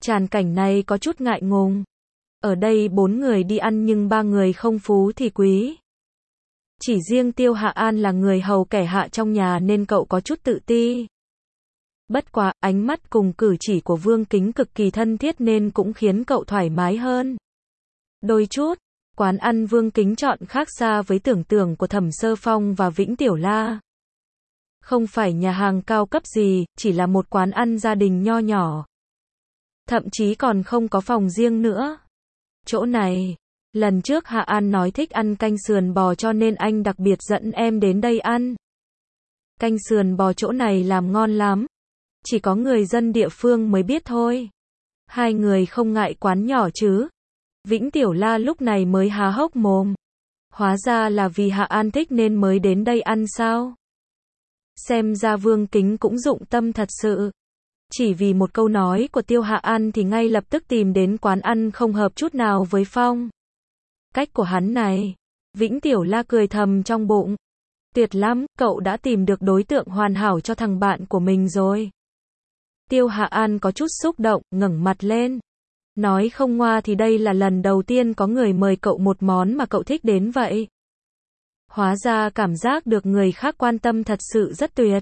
Tràn cảnh này có chút ngại ngùng. Ở đây 4 người đi ăn nhưng 3 người không phú thì quý. Chỉ riêng Tiêu Hạ An là người hầu kẻ hạ trong nhà nên cậu có chút tự ti. Bất quá, ánh mắt cùng cử chỉ của Vương Kính cực kỳ thân thiết nên cũng khiến cậu thoải mái hơn. Đôi chút, quán ăn Vương Kính chọn khác xa với tưởng tượng của Thẩm Sơ Phong và Vĩnh Tiểu La. Không phải nhà hàng cao cấp gì, chỉ là một quán ăn gia đình nho nhỏ. Thậm chí còn không có phòng riêng nữa. Chỗ này, lần trước Hạ An nói thích ăn canh sườn bò cho nên anh đặc biệt dẫn em đến đây ăn. Canh sườn bò chỗ này làm ngon lắm. Chỉ có người dân địa phương mới biết thôi. Hai người không ngại quán nhỏ chứ? Vĩnh Tiểu La lúc này mới há hốc mồm. Hóa ra là vì Hạ An thích nên mới đến đây ăn sao? Xem ra Vương Kính cũng dụng tâm thật sự. Chỉ vì một câu nói của Tiêu Hạ An thì ngay lập tức tìm đến quán ăn không hợp chút nào với Phong. Cách của hắn này. Vĩnh Tiểu La cười thầm trong bụng. Tuyệt lắm, cậu đã tìm được đối tượng hoàn hảo cho thằng bạn của mình rồi. Tiêu Hạ An có chút xúc động, ngẩng mặt lên. Nói không ngoa thì đây là lần đầu tiên có người mời cậu một món mà cậu thích đến vậy. Hóa ra cảm giác được người khác quan tâm thật sự rất tuyệt.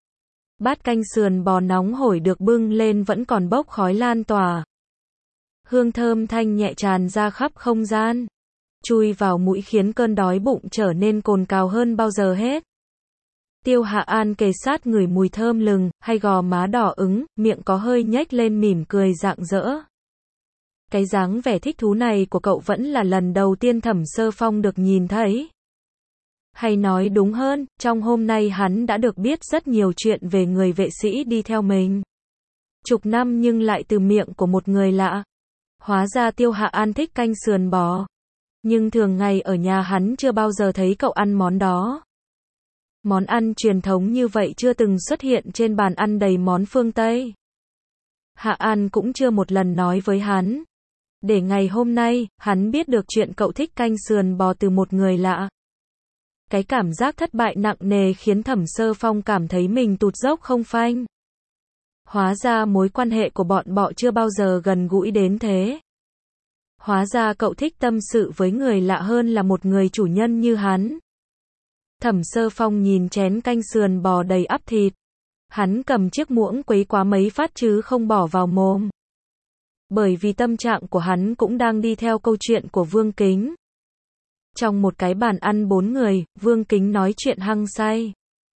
Bát canh sườn bò nóng hổi được bưng lên vẫn còn bốc khói lan tỏa. Hương thơm thanh nhẹ tràn ra khắp không gian. Chui vào mũi khiến cơn đói bụng trở nên cồn cào hơn bao giờ hết. Tiêu Hạ An kề sát ngửi mùi thơm lừng, hay gò má đỏ ửng, miệng có hơi nhếch lên mỉm cười rạng rỡ. Cái dáng vẻ thích thú này của cậu vẫn là lần đầu tiên Thẩm Sơ Phong được nhìn thấy. Hay nói đúng hơn, trong hôm nay hắn đã được biết rất nhiều chuyện về người vệ sĩ đi theo mình. Chục năm nhưng lại từ miệng của một người lạ. Hóa ra Tiêu Hạ An thích canh sườn bò. Nhưng thường ngày ở nhà hắn chưa bao giờ thấy cậu ăn món đó. Món ăn truyền thống như vậy chưa từng xuất hiện trên bàn ăn đầy món phương Tây. Hạ An cũng chưa một lần nói với hắn. Để ngày hôm nay, hắn biết được chuyện cậu thích canh sườn bò từ một người lạ. Cái cảm giác thất bại nặng nề khiến Thẩm Sơ Phong cảm thấy mình tụt dốc không phanh. Hóa ra mối quan hệ của bọn họ chưa bao giờ gần gũi đến thế. Hóa ra cậu thích tâm sự với người lạ hơn là một người chủ nhân như hắn. Thẩm Sơ Phong nhìn chén canh sườn bò đầy ắp thịt. Hắn cầm chiếc muỗng quấy quá mấy phát chứ không bỏ vào mồm. Bởi vì tâm trạng của hắn cũng đang đi theo câu chuyện của Vương Kính. Trong một cái bàn ăn 4 người, Vương Kính nói chuyện hăng say.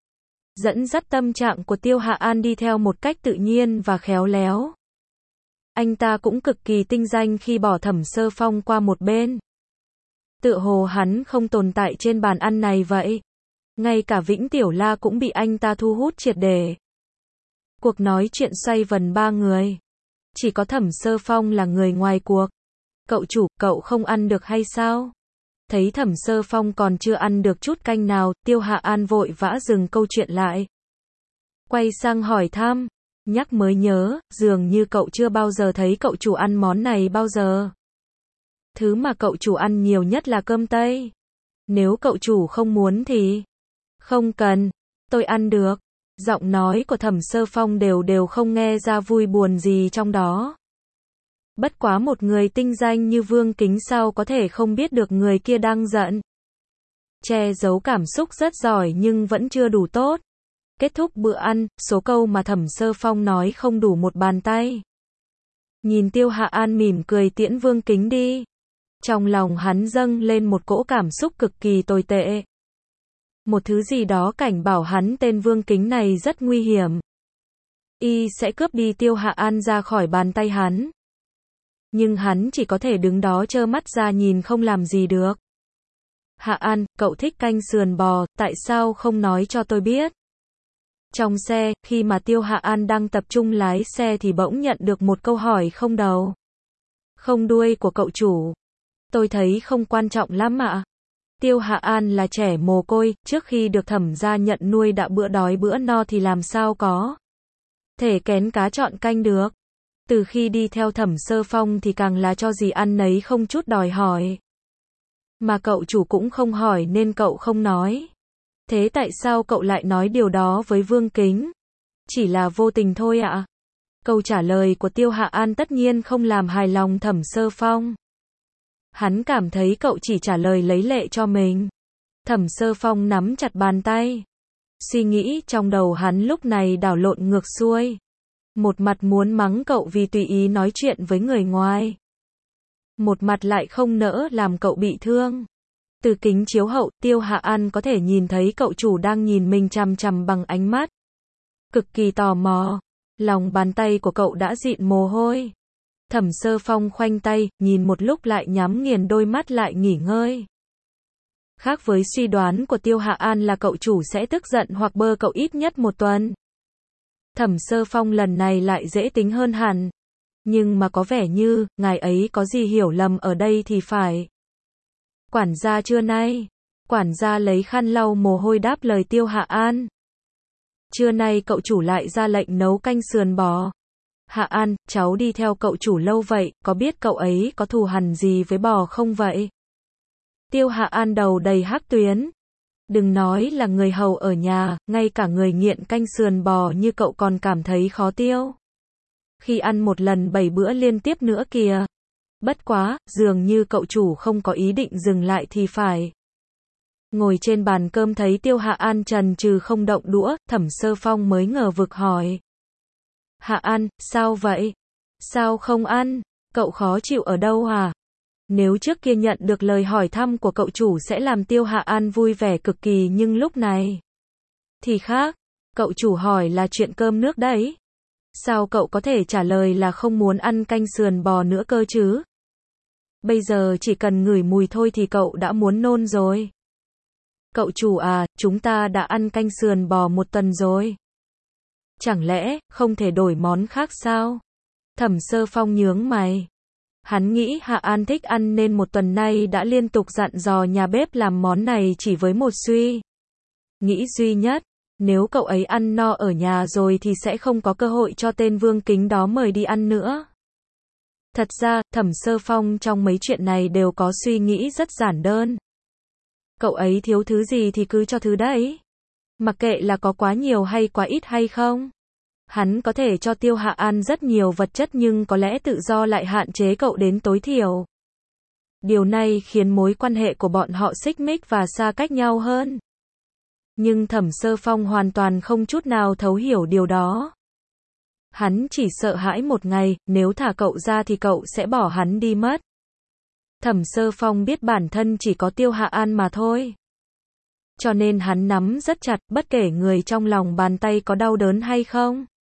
Dẫn dắt tâm trạng của Tiêu Hạ An đi theo một cách tự nhiên và khéo léo. Anh ta cũng cực kỳ tinh danh khi bỏ Thẩm Sơ Phong qua một bên. Tựa hồ hắn không tồn tại trên bàn ăn này vậy. Ngay cả Vĩnh Tiểu La cũng bị anh ta thu hút triệt để. Cuộc nói chuyện xoay vần 3 người. Chỉ có Thẩm Sơ Phong là người ngoài cuộc. Cậu chủ, cậu không ăn được hay sao? Thấy Thẩm Sơ Phong còn chưa ăn được chút canh nào, Tiêu Hạ An vội vã dừng câu chuyện lại. Quay sang hỏi thăm. Nhắc mới nhớ, dường như cậu chưa bao giờ thấy cậu chủ ăn món này bao giờ. Thứ mà cậu chủ ăn nhiều nhất là cơm tây. Nếu cậu chủ không muốn thì... Không cần, tôi ăn được. Giọng nói của Thẩm Sơ Phong đều không nghe ra vui buồn gì trong đó. Bất quá một người tinh danh như Vương Kính sao có thể không biết được người kia đang giận. Che giấu cảm xúc rất giỏi nhưng vẫn chưa đủ tốt. Kết thúc bữa ăn, số câu mà Thẩm Sơ Phong nói không đủ một bàn tay. Nhìn Tiêu Hạ An mỉm cười tiễn Vương Kính đi. Trong lòng hắn dâng lên một cỗ cảm xúc cực kỳ tồi tệ. Một thứ gì đó cảnh bảo hắn tên Vương Kính này rất nguy hiểm. Y sẽ cướp đi Tiêu Hạ An ra khỏi bàn tay hắn. Nhưng hắn chỉ có thể đứng đó trơ mắt ra nhìn không làm gì được. Hạ An, cậu thích canh sườn bò, tại sao không nói cho tôi biết? Trong xe, khi mà Tiêu Hạ An đang tập trung lái xe thì bỗng nhận được một câu hỏi không đầu, không đuôi của cậu chủ. Tôi thấy không quan trọng lắm ạ. Tiêu Hạ An là trẻ mồ côi, trước khi được Thẩm gia nhận nuôi đã bữa đói bữa no thì làm sao có thể kén cá chọn canh được. Từ khi đi theo Thẩm Sơ Phong thì càng là cho gì ăn nấy không chút đòi hỏi. Mà cậu chủ cũng không hỏi nên cậu không nói. Thế tại sao cậu lại nói điều đó với Vương Kính? Chỉ là vô tình thôi ạ. Câu trả lời của Tiêu Hạ An tất nhiên không làm hài lòng Thẩm Sơ Phong. Hắn cảm thấy cậu chỉ trả lời lấy lệ cho mình. Thẩm Sơ Phong nắm chặt bàn tay. Suy nghĩ trong đầu hắn lúc này đảo lộn ngược xuôi. Một mặt muốn mắng cậu vì tùy ý nói chuyện với người ngoài. Một mặt lại không nỡ làm cậu bị thương. Từ kính chiếu hậu, Tiêu Hạ An có thể nhìn thấy cậu chủ đang nhìn mình chằm chằm bằng ánh mắt cực kỳ tò mò. Lòng bàn tay của cậu đã dịn mồ hôi. Thẩm Sơ Phong khoanh tay, nhìn một lúc lại nhắm nghiền đôi mắt lại nghỉ ngơi. Khác với suy đoán của Tiêu Hạ An là cậu chủ sẽ tức giận hoặc bơ cậu ít nhất một tuần. Thẩm Sơ Phong lần này lại dễ tính hơn hẳn. Nhưng mà có vẻ như, ngài ấy có gì hiểu lầm ở đây thì phải. Quản gia trưa nay. Quản gia lấy khăn lau mồ hôi đáp lời Tiêu Hạ An. Trưa nay cậu chủ lại ra lệnh nấu canh sườn bò. Hạ An, cháu đi theo cậu chủ lâu vậy, có biết cậu ấy có thù hằn gì với bò không vậy? Tiêu Hạ An đầu đầy hắc tuyến. Đừng nói là người hầu ở nhà, ngay cả người nghiện canh sườn bò như cậu còn cảm thấy khó tiêu. Khi ăn một lần 7 bữa liên tiếp nữa kìa. Bất quá, dường như cậu chủ không có ý định dừng lại thì phải. Ngồi trên bàn cơm thấy Tiêu Hạ An chần chừ không động đũa, Thẩm Sơ Phong mới ngờ vực hỏi. Hạ An, sao vậy? Sao không ăn? Cậu khó chịu ở đâu à? Nếu trước kia nhận được lời hỏi thăm của cậu chủ sẽ làm Tiêu Hạ An vui vẻ cực kỳ nhưng lúc này thì khác. Cậu chủ hỏi là chuyện cơm nước đấy. Sao cậu có thể trả lời là không muốn ăn canh sườn bò nữa cơ chứ? Bây giờ chỉ cần ngửi mùi thôi thì cậu đã muốn nôn rồi. Cậu chủ à, chúng ta đã ăn canh sườn bò một tuần rồi. Chẳng lẽ, không thể đổi món khác sao? Thẩm Sơ Phong nhướng mày. Hắn nghĩ Hạ An thích ăn nên một tuần nay đã liên tục dặn dò nhà bếp làm món này chỉ với một suy nghĩ duy nhất. Nếu cậu ấy ăn no ở nhà rồi thì sẽ không có cơ hội cho tên Vương Kính đó mời đi ăn nữa. Thật ra, Thẩm Sơ Phong trong mấy chuyện này đều có suy nghĩ rất giản đơn. Cậu ấy thiếu thứ gì thì cứ cho thứ đấy. Mặc kệ là có quá nhiều hay quá ít hay không. Hắn có thể cho Tiêu Hạ An rất nhiều vật chất nhưng có lẽ tự do lại hạn chế cậu đến tối thiểu. Điều này khiến mối quan hệ của bọn họ xích mích và xa cách nhau hơn. Nhưng Thẩm Sơ Phong hoàn toàn không chút nào thấu hiểu điều đó. Hắn chỉ sợ hãi một ngày, nếu thả cậu ra thì cậu sẽ bỏ hắn đi mất. Thẩm Sơ Phong biết bản thân chỉ có Tiêu Hạ An mà thôi. Cho nên hắn nắm rất chặt, bất kể người trong lòng bàn tay có đau đớn hay không.